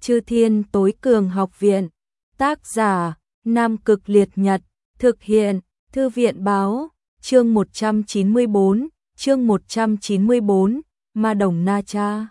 Chư Thiên Tối Cường Học Viện. Tác giả: Nam Cực Liệt Nhật. Thực hiện: Thư viện báo. Chương 194, Ma Đồng Na Cha.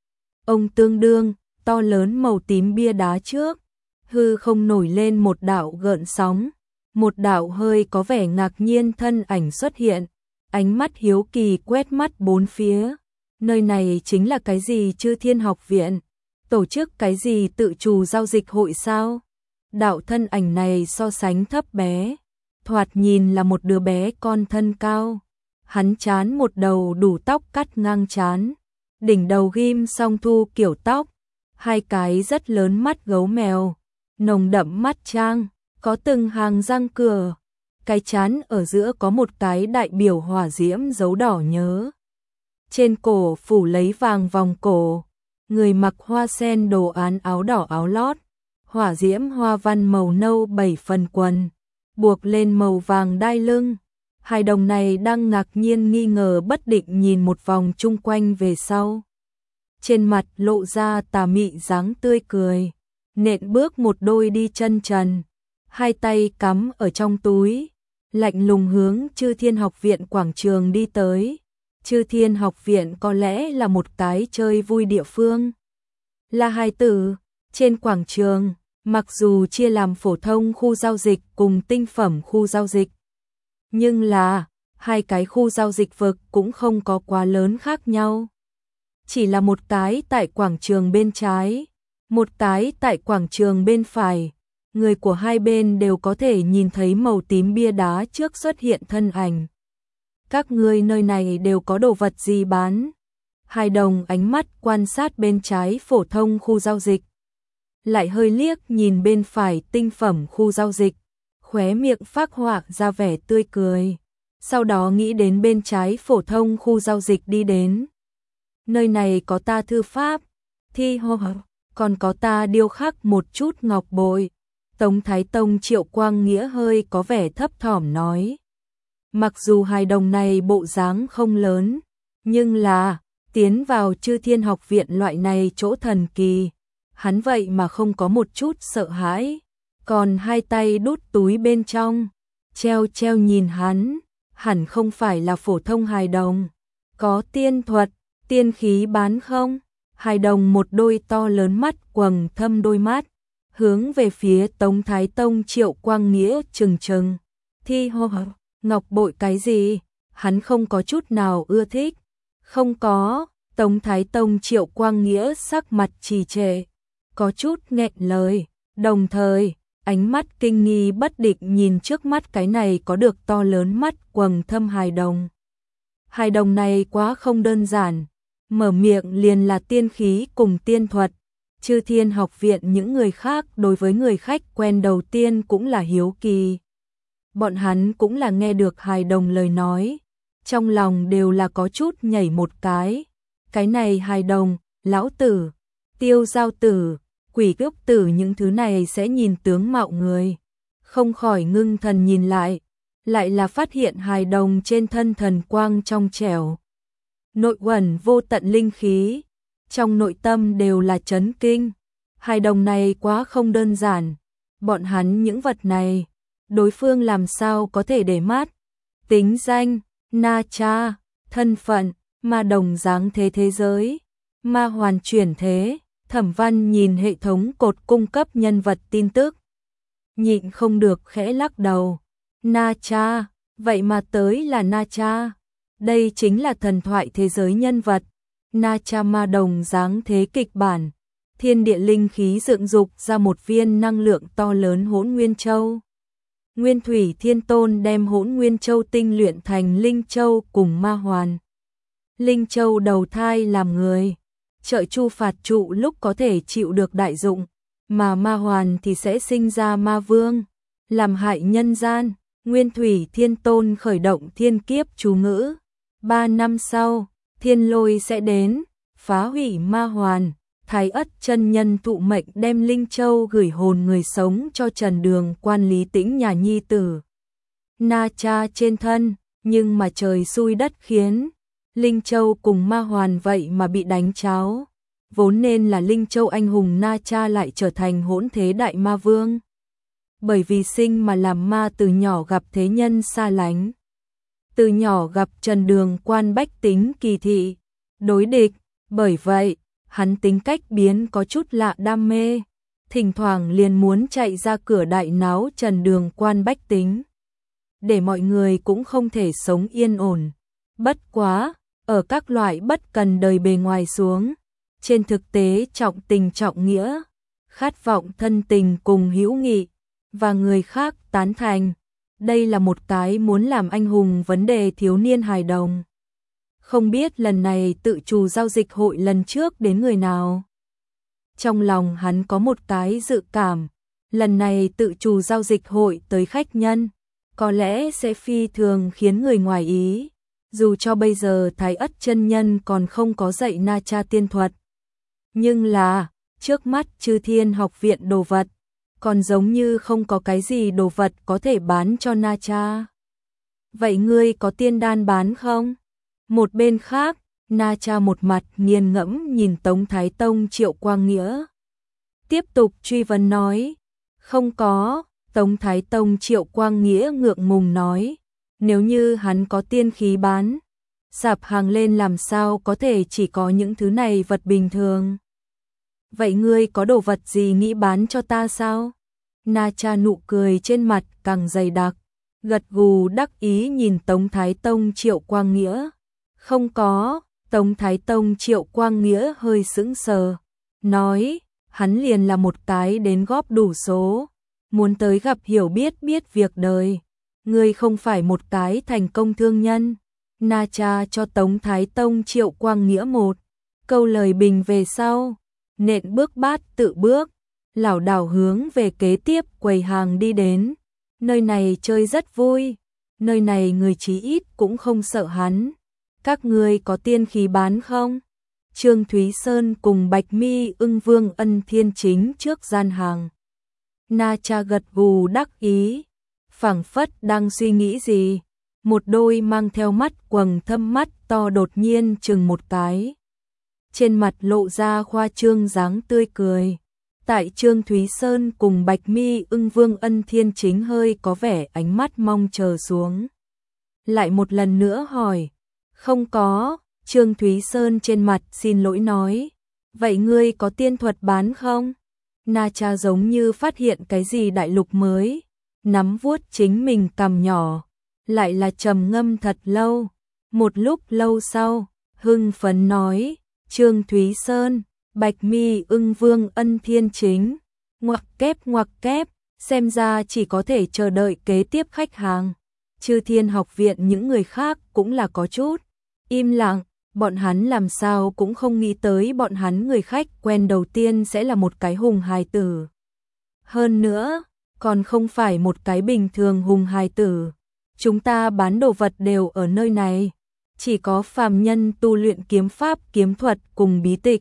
Ông tương đương, to lớn màu tím bia đá trước, hư không nổi lên một đạo gợn sóng, một đạo hơi có vẻ ngạc nhiên thân ảnh xuất hiện, ánh mắt hiếu kỳ quét mắt bốn phía. Nơi này chính là cái gì? Chư Thiên Học Viện? Tổ chức cái gì tự chủ giao dịch hội sao? Đạo thân ảnh này so sánh thấp bé, thoạt nhìn là một đứa bé con thân cao. Hắn chán một đầu đủ tóc cắt ngang chán, đỉnh đầu ghim song thu kiểu tóc, hai cái rất lớn mắt gấu mèo, nồng đậm mắt trang, có từng hàng răng cửa. Cái chán ở giữa có một cái đại biểu hỏa diễm dấu đỏ nhớ. Trên cổ phủ lấy vàng vòng cổ, người mặc hoa sen đồ án áo đỏ áo lót, hỏa diễm hoa văn màu nâu 7 phần quần, buộc lên màu vàng đai lưng. Hài đồng này đang ngạc nhiên nghi ngờ bất định nhìn một vòng chung quanh về sau. Trên mặt lộ ra tà mị dáng tươi cười, nện bước một đôi đi chân trần, hai tay cắm ở trong túi, lạnh lùng hướng Chư Thiên Học Viện quảng trường đi tới. Chư Thiên Học Viện có lẽ là một cái chơi vui địa phương. Là hài tử, trên quảng trường, mặc dù chia làm phổ thông khu giao dịch cùng tinh phẩm khu giao dịch, nhưng là hai cái khu giao dịch vực cũng không có quá lớn khác nhau. Chỉ là một cái tại quảng trường bên trái, một cái tại quảng trường bên phải, người của hai bên đều có thể nhìn thấy màu tím bia đá trước xuất hiện thân ảnh. Các ngươi nơi này đều có đồ vật gì bán? Hài đồng ánh mắt quan sát bên trái phổ thông khu giao dịch, lại hơi liếc nhìn bên phải tinh phẩm khu giao dịch, khóe miệng phác họa ra vẻ tươi cười, sau đó nghĩ đến bên trái phổ thông khu giao dịch đi đến. Nơi này có ta thư pháp, thi hô, còn có ta điêu khắc một chút ngọc bội. Tống Thái Tông Triệu Quang Nghĩa hơi có vẻ thấp thỏm nói. Mặc dù hài đồng này bộ dáng không lớn, nhưng là tiến vào Chư Thiên Học Viện loại này chỗ thần kỳ, hắn vậy mà không có một chút sợ hãi, còn hai tay đút túi bên trong, treo treo nhìn hắn, hẳn không phải là phổ thông hài đồng. Có tiên thuật, tiên khí bán không? Hài đồng một đôi to lớn mắt quầng thâm đôi mắt, hướng về phía Tống Thái Tông Triệu Quang Nghĩa trừng trừng. Thi hô, ngọc bội cái gì? Hắn không có chút nào ưa thích. Không có. Tống Thái Tông Triệu Quang Nghĩa sắc mặt trì trệ, có chút nghẹn lời, đồng thời ánh mắt kinh nghi bất định nhìn trước mắt cái này có được to lớn mắt quầng thâm hài đồng. Hài đồng này quá không đơn giản, mở miệng liền là tiên khí cùng tiên thuật. Chư Thiên Học Viện những người khác đối với người khách quen đầu tiên cũng là hiếu kỳ. Bọn hắn cũng là nghe được hài đồng lời nói, trong lòng đều là có chút nhảy một cái. Cái này hài đồng, lão tử, tiêu giao tử, quỷ cước tử những thứ này sẽ nhìn tướng mạo người. Không khỏi ngưng thần nhìn lại là phát hiện hài đồng trên thân thần quang trong trẻo, nội uẩn vô tận linh khí, trong nội tâm đều là chấn kinh. Hài đồng này quá không đơn giản, bọn hắn những vật này, đối phương làm sao có thể để mắt. Tính danh, Na Cha, thân phận, ma đồng dáng thế thế giới, ma hoàn chuyển thế. Thẩm Văn nhìn hệ thống cột cung cấp nhân vật tin tức, nhịn không được khẽ lắc đầu. Na Cha, vậy mà tới là Na Cha. Đây chính là thần thoại thế giới nhân vật. Na Cha ma đồng dáng thế kịch bản, thiên địa linh khí dựng dục ra một viên năng lượng to lớn Hỗn Nguyên Châu. Nguyên Thủy Thiên Tôn đem Hỗn Nguyên Châu tinh luyện thành Linh Châu cùng ma hoàn. Linh Châu đầu thai làm người, trợ chu phạt trụ lúc có thể chịu được đại dụng, mà ma hoàn thì sẽ sinh ra ma vương, làm hại nhân gian. Nguyên Thủy Thiên Tôn khởi động thiên kiếp chú ngữ, 3 năm sau, thiên lôi sẽ đến, phá hủy ma hoàn. Thái Ất chân nhân thụ mệnh đem Linh Châu gửi hồn người sống cho Trần Đường Quan Lý Tĩnh nhà nhi tử Na Cha trên thân, nhưng mà trời xui đất khiến, Linh Châu cùng ma hoàn vậy mà bị đánh cháo. vốn nên là Linh Châu anh hùng Na Cha lại trở thành hỗn thế đại ma vương. Bởi vì sinh mà làm ma từ nhỏ gặp thế nhân xa lánh. Từ nhỏ gặp trần đường quan bách tính kỳ thị, đối địch, bởi vậy, hắn tính cách biến có chút lạ đam mê, thỉnh thoảng liền muốn chạy ra cửa đại náo trần đường quan bách tính. Để mọi người cũng không thể sống yên ổn. Bất quá, ở các loại bất cần đời bề ngoài xuống, trên thực tế trọng tình trọng nghĩa, khát vọng thân tình cùng hữu nghị, và người khác tán thành. Đây là một cái muốn làm anh hùng vấn đề thiếu niên hài đồng. Không biết lần này tự chủ giao dịch hội lần trước đến người nào. Trong lòng hắn có một cái dự cảm, lần này tự chủ giao dịch hội tới khách nhân, có lẽ sẽ phi thường khiến người ngoài ý, dù cho bây giờ Thái Ất chân nhân còn không có dạy Na Cha tiên thuật. Nhưng là, trước mắt Chư Thiên học viện đồ vật, còn giống như không có cái gì đồ vật có thể bán cho Na Cha. Vậy ngươi có tiên đan bán không? Một bên khác, Na Cha một mặt nghiền ngẫm nhìn Tống Thái Tông Triệu Quang Nghĩa. Tiếp tục truy vấn nói, không có. Tống Thái Tông Triệu Quang Nghĩa ngượng ngùng nói, nếu như hắn có tiên khí bán, sạp hàng lên làm sao có thể chỉ có những thứ này vật bình thường. Vậy ngươi có đồ vật gì nghĩ bán cho ta sao? Na Cha nụ cười trên mặt càng dày đặc, gật gù đắc ý nhìn Tống Thái Tông Triệu Quang Nghĩa. Không có. Tống Thái Tông Triệu Quang Nghĩa hơi sững sờ, nói, hắn liền là một cái đến góp đủ số, muốn tới gặp hiểu biết việc đời. Ngươi không phải một cái thành công thương nhân. Na Cha cho Tống Thái Tông Triệu Quang Nghĩa một câu lời bình về sau, nện bước bát tự bước, lảo đảo hướng về kế tiếp quầy hàng đi đến. Nơi này chơi rất vui, nơi này người chí ít cũng không sợ hắn. Các ngươi có tiên khí bán không? Trương Thúy Sơn cùng Bạch Mi Ưng Vương Ân Thiên Chính trước gian hàng. Na Cha gật gù đắc ý, phảng phất đang suy nghĩ gì. Một đôi mang theo mắt quầng thâm mắt to đột nhiên chừng một cái. Trên mặt lộ ra khoa trương dáng tươi cười. Tại Trương Thúy Sơn cùng Bạch Mi Ưng Vương Ân Thiên Chính hơi có vẻ ánh mắt mong chờ xuống. Lại một lần nữa hỏi, không có. Trương Thúy Sơn trên mặt xin lỗi nói, vậy ngươi có tiên thuật bán không? Na Cha giống như phát hiện cái gì đại lục mới, nắm vuốt chính mình cằm nhỏ, lại là trầm ngâm thật lâu. Một lúc lâu sau, hưng phấn nói, Trương Thúy Sơn, Bạch Mi Ưng Vương Ân Thiên Chính, ngoặc kép, xem ra chỉ có thể chờ đợi kế tiếp khách hàng. Chư Thiên học viện những người khác cũng là có chút im lặng, bọn hắn làm sao cũng không nghĩ tới bọn hắn người khách quen đầu tiên sẽ là một cái hùng hài tử. Hơn nữa, còn không phải một cái bình thường hùng hài tử. Chúng ta bán đồ vật đều ở nơi này, chỉ có phàm nhân tu luyện kiếm pháp, kiếm thuật cùng bí tịch.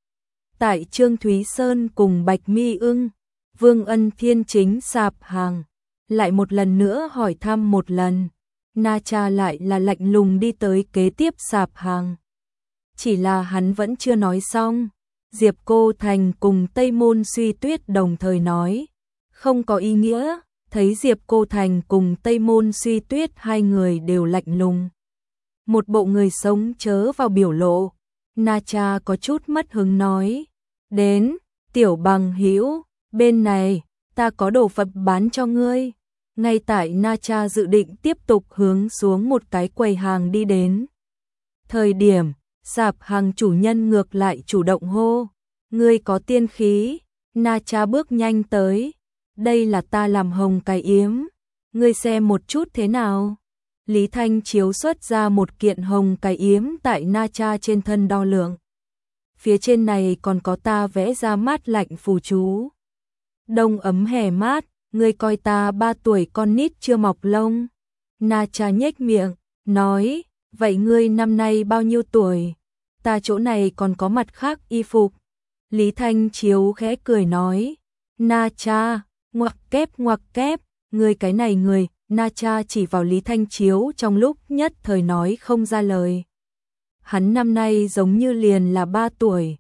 Tại Trương Thúy Sơn cùng Bạch Mi Ưng, Vương Ân Thiên Chính sạp hàng, lại một lần nữa hỏi thăm một lần. Na Cha lại là lạnh lùng đi tới kế tiếp sạp hàng. Chỉ là hắn vẫn chưa nói xong, Diệp Cô Thành cùng Tây Môn Suy Tuyết đồng thời nói, không có ý nghĩa. Thấy Diệp Cô Thành cùng Tây Môn Suy Tuyết hai người đều lạnh lùng, một bộ người sống chớ vào biểu lộ. Na Cha có chút mất hứng nói, đến, tiểu bằng hữu, bên này, ta có đồ vật bán cho ngươi. Ngay tại Na Cha dự định tiếp tục hướng xuống một cái quầy hàng đi đến thời điểm, sạp hàng chủ nhân ngược lại chủ động hô, ngươi có tiên khí. Na Cha bước nhanh tới, đây là ta làm hồng cái yếm, ngươi xem một chút thế nào. Lý Thanh chiếu xuất ra một kiện hồng cái yếm tại Na Cha trên thân đo lường. Phía trên này còn có ta vẽ ra mát lạnh phù chú. Đông ấm hè mát, ngươi coi ta 3 tuổi con nít chưa mọc lông. Na Cha nhếch miệng, nói, vậy ngươi năm nay bao nhiêu tuổi? Ta chỗ này còn có mặt khác y phục. Lý Thanh chiếu khẽ cười nói, Na Cha, ngoặc kép, ngươi cái này người. Na Cha chỉ vào Lý Thanh Chiếu trong lúc nhất thời nói không ra lời. Hắn năm nay giống như liền là 3 tuổi,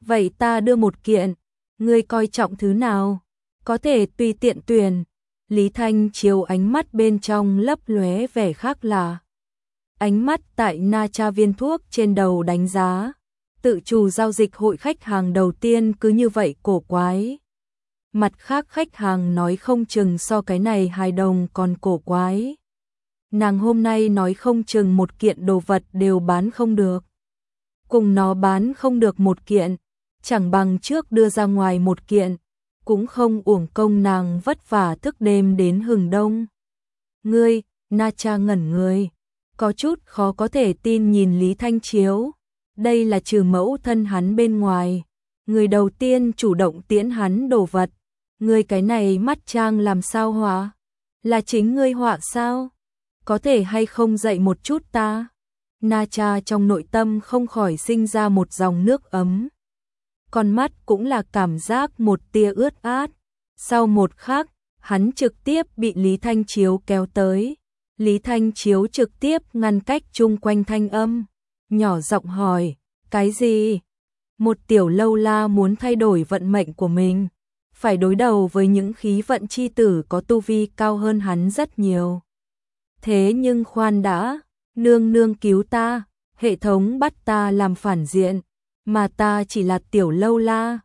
Vậy ta đưa một kiện, ngươi coi trọng thứ nào? Có thể tùy tiện tuyển. Lý Thanh Chiếu ánh mắt bên trong lấp lóe vẻ khác lạ. Ánh mắt tại na cha viên thuốc trên đầu đánh giá. Tự chủ giao dịch hội khách hàng đầu tiên cứ như vậy cổ quái. Mặt khác khách hàng nói không chừng so cái này hài đồng còn cổ quái. Nàng hôm nay nói không chừng một kiện đồ vật đều bán không được. Cùng nó bán không được một kiện, chẳng bằng trước đưa ra ngoài một kiện, cũng không uổng công nàng vất vả thức đêm đến hừng đông. Ngươi, na cha ngẩn người, có chút khó có thể tin nhìn Lý Thanh Chiếu. Đây là trừ mẫu thân hắn bên ngoài, người đầu tiên chủ động tiễn hắn đồ vật. Ngươi cái này mắt trang làm sao họa? Là chính ngươi họa sao? Có thể hay không dạy một chút ta? Na cha trong nội tâm không khỏi sinh ra một dòng nước ấm. Con mắt cũng là cảm giác một tia ướt át. Sau một khắc, hắn trực tiếp bị Lý Thanh Chiếu kéo tới. Lý Thanh Chiếu trực tiếp ngăn cách chung quanh thanh âm, nhỏ giọng hỏi, cái gì? Một tiểu lâu la muốn thay đổi vận mệnh của mình, phải đối đầu với những khí vận chi tử có tu vi cao hơn hắn rất nhiều. Thế nhưng khoan đã, nương nương cứu ta, hệ thống bắt ta làm phản diện, mà ta chỉ là tiểu lâu la,